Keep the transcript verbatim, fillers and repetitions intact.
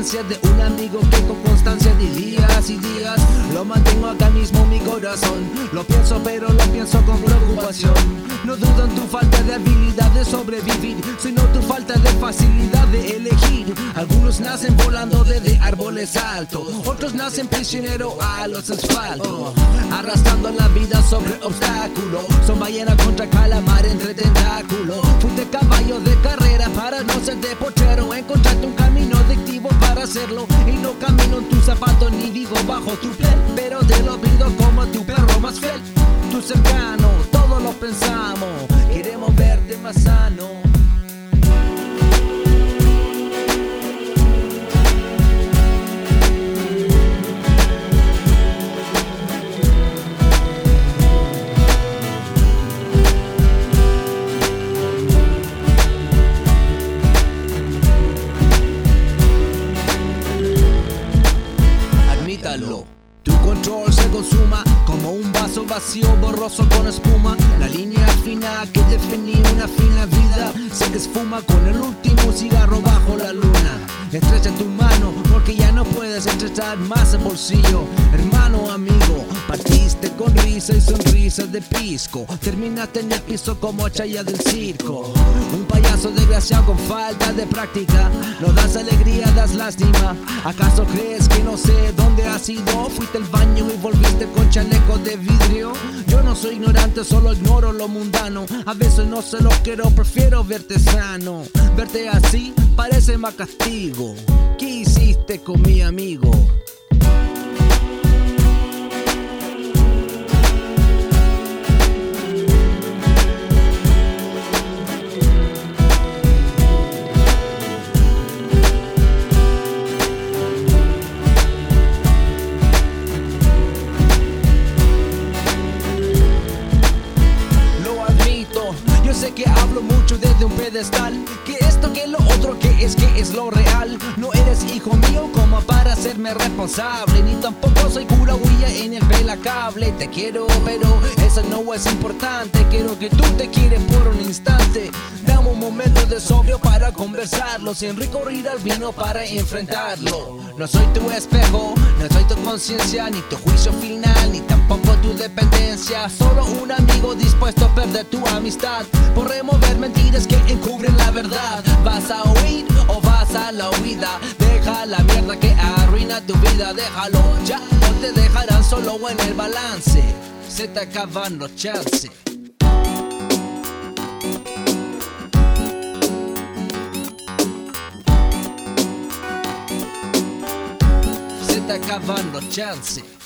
distancia de un amigo que con constancia de días y días lo mantengo acá mismo en mi corazón. Lo pienso pero lo pienso con preocupación. No dudo en tu falta de habilidad de sobrevivir, sino tu falta de facilidad de elegir. Algunos nacen volando desde árboles altos, otros nacen prisioneros a los asfaltos, arrastrando la vida sobre obstáculos. Son ballena contra calamar entre tentáculos. Fuiste caballo de carrera para no ser de potrero. Encontraste un camino adictivo para hacerlo, y no camino en tus zapatos ni vivo bajo tu piel, pero te lo pido como tu perro más fiel. Tu cercano, todos lo pensamos, queremos verte más sano. Tu control se consuma como un vaso vacío borroso con espuma. La línea fina que definía una fina vida se esfuma con el último cigarro bajo la luna. Estrecha tu mano porque ya no puedes estrechar más el bolsillo. Hermano, amigo, partiste con risa y sonrisas de pisco. Terminaste en el piso como chaya del circo. Un payaso desgraciado con falta de práctica. No das alegría, das lástima. ¿Acaso crees que no sé dónde has ido? Fuiste al baño y volviste con chaleco de vidrio. Yo no soy ignorante, solo ignoro lo mundano. A veces no sé lo quiero, prefiero verte sano. Verte así parece más castigo. ¿Qué hiciste con mi amigo? Yo sé que hablo mucho desde un pedestal, que esto, que lo otro, que es que es lo real. No eres hijo mío como para hacerme responsable, ni tampoco soy cura huilla en el pelacable. Te quiero pero eso no es importante, quiero que tú te quieres por un instante. Dame un momento de sobrio para conversarlo, sin recurrir al vino para enfrentarlo. No soy tu espejo, no soy tu conciencia, ni tu juicio final, ni tampoco tu dependencia. Solo un amigo dispuesto a perder tu amistad por remover mentiras que encubren la verdad. ¿Vas a huir o vas a la huida? Deja la mierda que arruina tu vida, déjalo ya, no te dejarán solo en el balance. Se te acaban los chances. Se te acaban los chances.